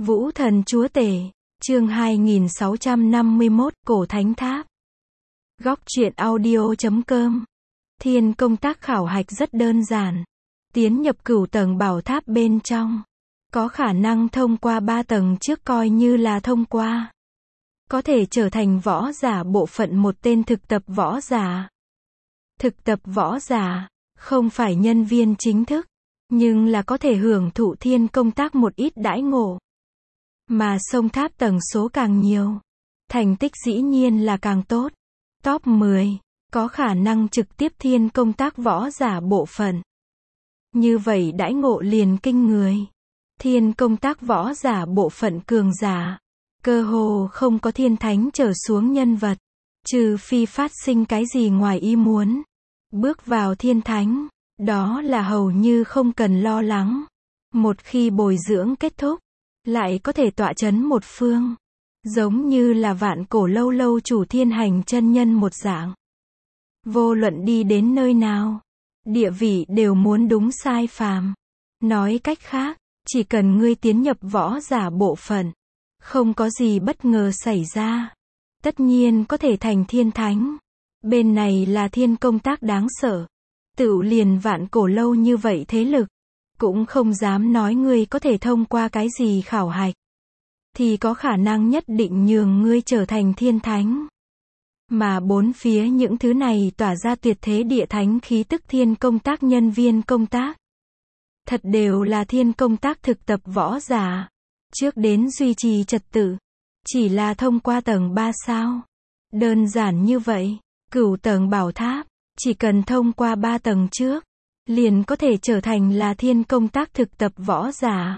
Vũ thần chúa tể, chương 2651, Cổ Thánh Tháp. Góc truyện audio.com. Thiên công tác khảo hạch rất đơn giản. Tiến nhập cửu tầng bảo tháp bên trong. Có khả năng thông qua 3 tầng trước coi như là thông qua. Có thể trở thành võ giả bộ phận một tên thực tập võ giả. Thực tập võ giả, không phải nhân viên chính thức, nhưng là có thể hưởng thụ thiên công tác một ít đãi ngộ. Mà sông tháp tầng số càng nhiều, thành tích dĩ nhiên là càng tốt. Top 10, có khả năng trực tiếp thiên công tác võ giả bộ phận. Như vậy đãi ngộ liền kinh người. Thiên công tác võ giả bộ phận cường giả, cơ hồ không có thiên thánh trở xuống nhân vật, trừ phi phát sinh cái gì ngoài ý muốn. Bước vào thiên thánh, đó là hầu như không cần lo lắng. Một khi bồi dưỡng kết thúc, lại có thể tọa chấn một phương. Giống như là vạn cổ lâu lâu chủ thiên hành chân nhân một dạng. Vô luận đi đến nơi nào, địa vị đều muốn đúng sai phàm. Nói cách khác, chỉ cần ngươi tiến nhập võ giả bộ phận, không có gì bất ngờ xảy ra, tất nhiên có thể thành thiên thánh. Bên này là thiên công tác đáng sợ. Tựu liền vạn cổ lâu như vậy thế lực, cũng không dám nói ngươi có thể thông qua cái gì khảo hạch, thì có khả năng nhất định nhường ngươi trở thành thiên thánh. Mà bốn phía những thứ này tỏa ra tuyệt thế địa thánh khí tức thiên công tác nhân viên công tác. Thật đều là thiên công tác thực tập võ giả. Trước đến duy trì trật tự, chỉ là thông qua tầng 3 sao. Đơn giản như vậy, cửu tầng bảo tháp, chỉ cần thông qua 3 tầng trước, liền có thể trở thành là thiên công tác thực tập võ giả.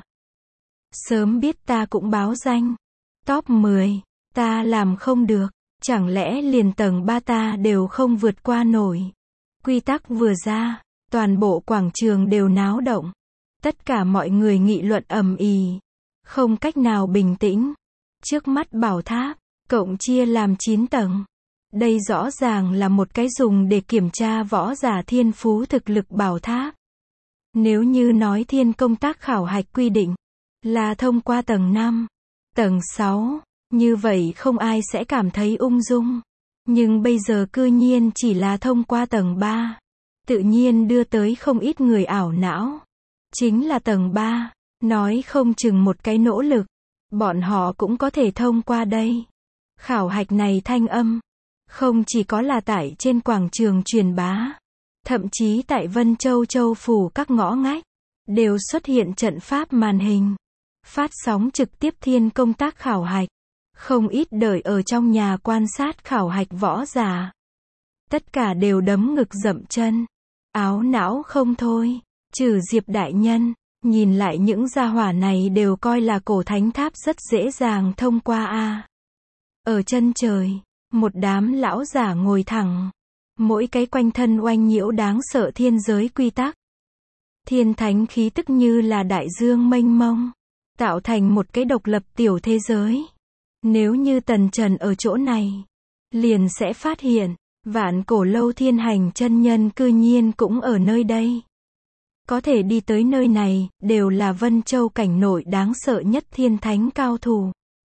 Sớm biết ta cũng báo danh. Top 10, ta làm không được, chẳng lẽ liền tầng 3 ta đều không vượt qua nổi. Quy tắc vừa ra, toàn bộ quảng trường đều náo động. Tất cả mọi người nghị luận ầm ĩ, không cách nào bình tĩnh. Trước mắt bảo tháp, cộng chia làm 9 tầng. Đây rõ ràng là một cái dùng để kiểm tra võ giả thiên phú thực lực bảo tháp. Nếu như nói thiên công tác khảo hạch quy định là thông qua tầng 5, tầng 6, như vậy không ai sẽ cảm thấy ung dung. Nhưng bây giờ cư nhiên chỉ là thông qua tầng 3, tự nhiên đưa tới không ít người ảo não. Chính là tầng 3, nói không chừng một cái nỗ lực, bọn họ cũng có thể thông qua đây. Khảo hạch này thanh âm, không chỉ có là tại trên quảng trường truyền bá, thậm chí tại Vân Châu Châu phủ các ngõ ngách, đều xuất hiện trận pháp màn hình, phát sóng trực tiếp thiên công tác khảo hạch. Không ít đợi ở trong nhà quan sát khảo hạch võ giả. Tất cả đều đấm ngực dậm chân, áo não không thôi, trừ Diệp đại nhân, nhìn lại những gia hỏa này đều coi là cổ thánh tháp rất dễ dàng thông qua a. Ở chân trời, một đám lão giả ngồi thẳng, mỗi cái quanh thân oanh nhiễu đáng sợ thiên giới quy tắc. Thiên thánh khí tức như là đại dương mênh mông, tạo thành một cái độc lập tiểu thế giới. Nếu như Tần Trần ở chỗ này, liền sẽ phát hiện, vạn cổ lâu thiên hành chân nhân cư nhiên cũng ở nơi đây. Có thể đi tới nơi này, đều là Vân Châu cảnh nội đáng sợ nhất thiên thánh cao thủ.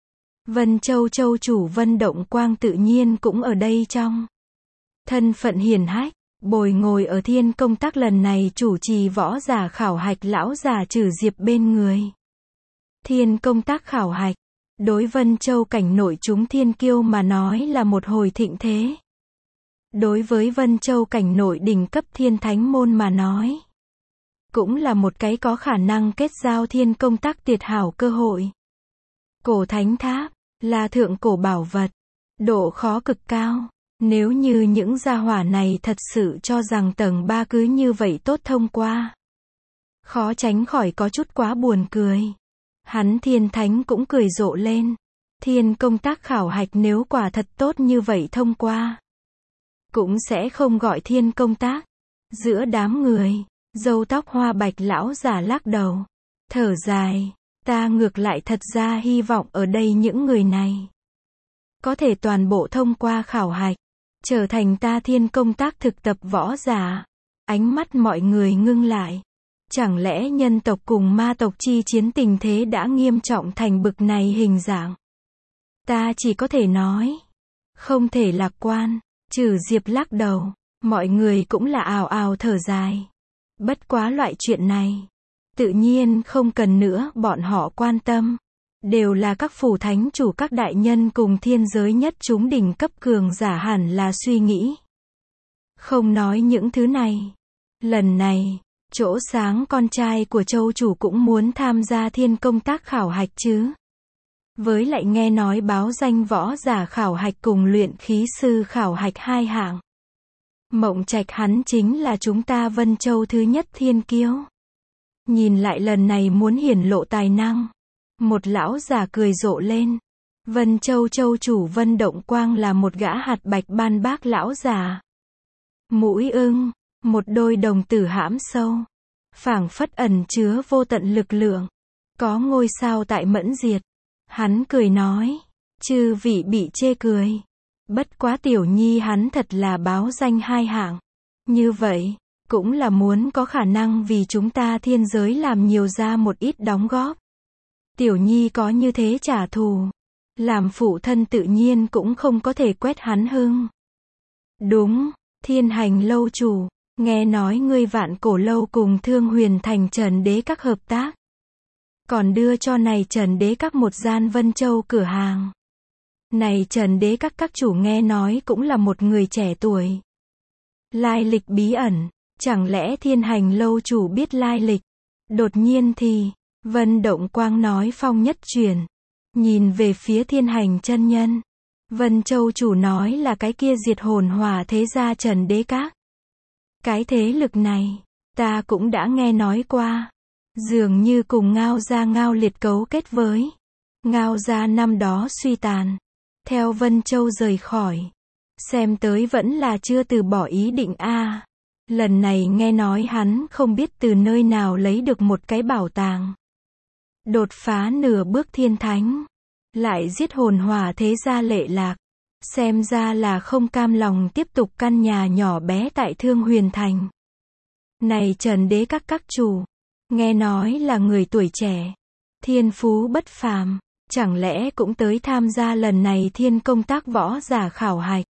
Vân Châu Châu chủ Vân Động Quang tự nhiên cũng ở đây trong. Thân phận hiển hách, bồi ngồi ở thiên công tác lần này chủ trì võ giả khảo hạch lão già trừ Diệp bên người. Thiên công tác khảo hạch, đối Vân Châu cảnh nội chúng thiên kiêu mà nói là một hồi thịnh thế. Đối với Vân Châu cảnh nội đỉnh cấp thiên thánh môn mà nói, cũng là một cái có khả năng kết giao thiên công tác tuyệt hảo cơ hội. Cổ thánh tháp, là thượng cổ bảo vật, độ khó cực cao. Nếu như những gia hỏa này thật sự cho rằng tầng 3 cứ như vậy tốt thông qua, khó tránh khỏi có chút quá buồn cười. Hắn thiên thánh cũng cười rộ lên. Thiên công tác khảo hạch nếu quả thật tốt như vậy thông qua, cũng sẽ không gọi thiên công tác. Giữa đám người, râu tóc hoa bạch lão giả lắc đầu, thở dài, ta ngược lại thật ra hy vọng ở đây những người này có thể toàn bộ thông qua khảo hạch, trở thành ta thiên công tác thực tập võ giả. Ánh mắt mọi người ngưng lại. Chẳng lẽ nhân tộc cùng ma tộc chi chiến tình thế đã nghiêm trọng thành bực này hình dạng? Ta chỉ có thể nói, không thể lạc quan. Trừ Diệp lắc đầu, mọi người cũng là ào ào thở dài. Bất quá loại chuyện này, tự nhiên không cần nữa bọn họ quan tâm. Đều là các phủ thánh chủ các đại nhân cùng thiên giới nhất chúng đỉnh cấp cường giả hẳn là suy nghĩ. Không nói những thứ này. Lần này, chỗ sáng con trai của châu chủ cũng muốn tham gia thiên công tác khảo hạch chứ. Với lại nghe nói báo danh võ giả khảo hạch cùng luyện khí sư khảo hạch hai hạng. Mộng Trạch hắn chính là chúng ta Vân Châu thứ nhất thiên kiêu. Nhìn lại lần này muốn hiển lộ tài năng. Một lão già cười rộ lên. Vân Châu châu chủ Vân Động Quang là một gã hạt bạch ban bác lão già. Mũi ưng, một đôi đồng tử hãm sâu. Phảng phất ẩn chứa vô tận lực lượng. Có ngôi sao tại mẫn diệt. Hắn cười nói. Chư vị bị chê cười. Bất quá tiểu nhi hắn thật là báo danh hai hạng. Như vậy, cũng là muốn có khả năng vì chúng ta thiên giới làm nhiều ra một ít đóng góp. Tiểu nhi có như thế trả thù. Làm phụ thân tự nhiên cũng không có thể quét hắn hưng. Đúng, Thiên Hành lâu chủ, nghe nói ngươi Vạn Cổ lâu cùng Thương Huyền Thành Trần Đế các hợp tác. Còn đưa cho này Trần Đế các một gian Vân Châu cửa hàng. Này Trần Đế các chủ nghe nói cũng là một người trẻ tuổi. Lai lịch bí ẩn, chẳng lẽ Thiên Hành lâu chủ biết lai lịch? Đột nhiên thì, Vân Động Quang nói phong nhất truyền. Nhìn về phía Thiên Hành chân nhân. Vân Châu chủ nói là cái kia diệt hồn hỏa thế gia Trần Đế các. Cái thế lực này, ta cũng đã nghe nói qua. Dường như cùng Ngao gia Ngao Liệt cấu kết với. Ngao gia năm đó suy tàn. Theo Vân Châu rời khỏi. Xem tới vẫn là chưa từ bỏ ý định a. Lần này nghe nói hắn không biết từ nơi nào lấy được một cái bảo tàng. Đột phá nửa bước thiên thánh. Lại giết hồn hỏa thế gia Lệ Lạc. Xem ra là không cam lòng tiếp tục căn nhà nhỏ bé tại Thương Huyền Thành. Này Trần Đế các chủ. Nghe nói là người tuổi trẻ. Thiên phú bất phàm. Chẳng lẽ cũng tới tham gia lần này thiên công tác võ giả khảo hạch.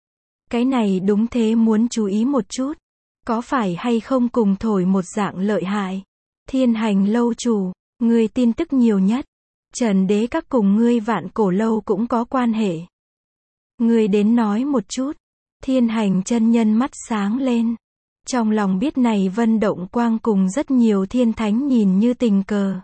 Cái này đúng thế muốn chú ý một chút. Có phải hay không cùng thổi một dạng lợi hại. Thiên Hành lâu chủ, ngươi tin tức nhiều nhất. Trần Đế các cùng ngươi Vạn Cổ lâu cũng có quan hệ. Ngươi đến nói một chút. Thiên Hành chân nhân mắt sáng lên. Trong lòng biết này Vân Động Quang cùng rất nhiều thiên thánh nhìn như tình cờ.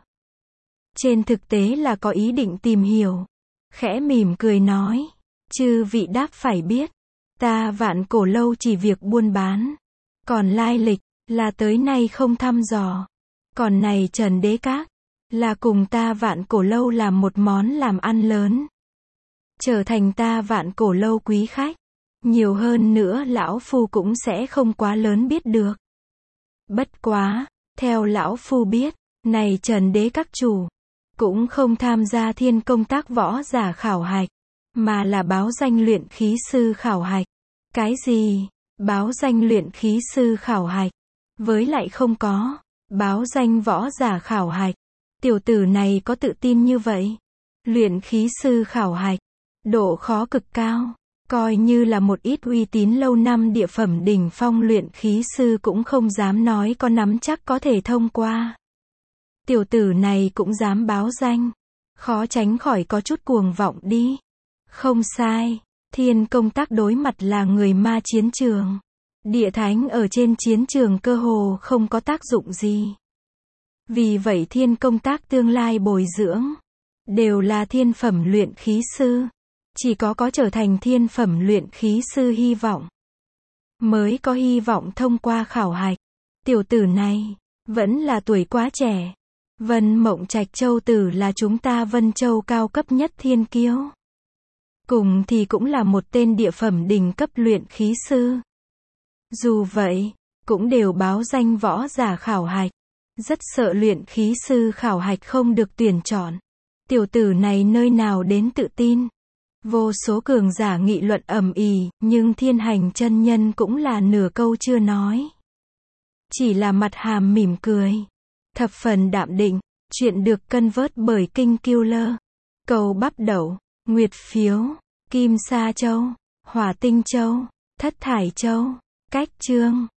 Trên thực tế là có ý định tìm hiểu. Khẽ mỉm cười nói. Chư vị đáp phải biết. Ta Vạn Cổ lâu chỉ việc buôn bán. Còn lai lịch, là tới nay không thăm dò. Còn này Trần Đế các, là cùng ta Vạn Cổ lâu làm một món làm ăn lớn. Trở thành ta Vạn Cổ lâu quý khách. Nhiều hơn nữa lão phu cũng sẽ không quá lớn biết được. Bất quá, theo lão phu biết, này Trần Đế các chủ, cũng không tham gia thiên công tác võ giả khảo hạch, mà là báo danh luyện khí sư khảo hạch. Cái gì? Báo danh luyện khí sư khảo hạch. Với lại không có. Báo danh võ giả khảo hạch. Tiểu tử này có tự tin như vậy. Luyện khí sư khảo hạch. Độ khó cực cao. Coi như là một ít uy tín lâu năm địa phẩm đỉnh phong luyện khí sư cũng không dám nói có nắm chắc có thể thông qua. Tiểu tử này cũng dám báo danh. Khó tránh khỏi có chút cuồng vọng đi. Không sai. Thiên công tác đối mặt là người ma chiến trường. Địa thánh ở trên chiến trường cơ hồ không có tác dụng gì. Vì vậy thiên công tác tương lai bồi dưỡng, đều là thiên phẩm luyện khí sư. Chỉ có trở thành thiên phẩm luyện khí sư hy vọng. Mới có hy vọng thông qua khảo hạch. Tiểu tử này, vẫn là tuổi quá trẻ. Vân Mộng Trạch Châu tử là chúng ta Vân Châu cao cấp nhất thiên kiêu. Cùng thì cũng là một tên địa phẩm đỉnh cấp luyện khí sư. Dù vậy, cũng đều báo danh võ giả khảo hạch. Rất sợ luyện khí sư khảo hạch không được tuyển chọn. Tiểu tử này nơi nào đến tự tin. Vô số cường giả nghị luận ầm ĩ, nhưng Thiên Hành chân nhân cũng là nửa câu chưa nói. chỉ là mặt hàm mỉm cười. Thập phần đạm định. Chuyện được cân vớt bởi King Killer. Cầu bắp đậu, nguyệt phiếu, kim sa châu, hỏa tinh châu, thất thải châu. Cách chương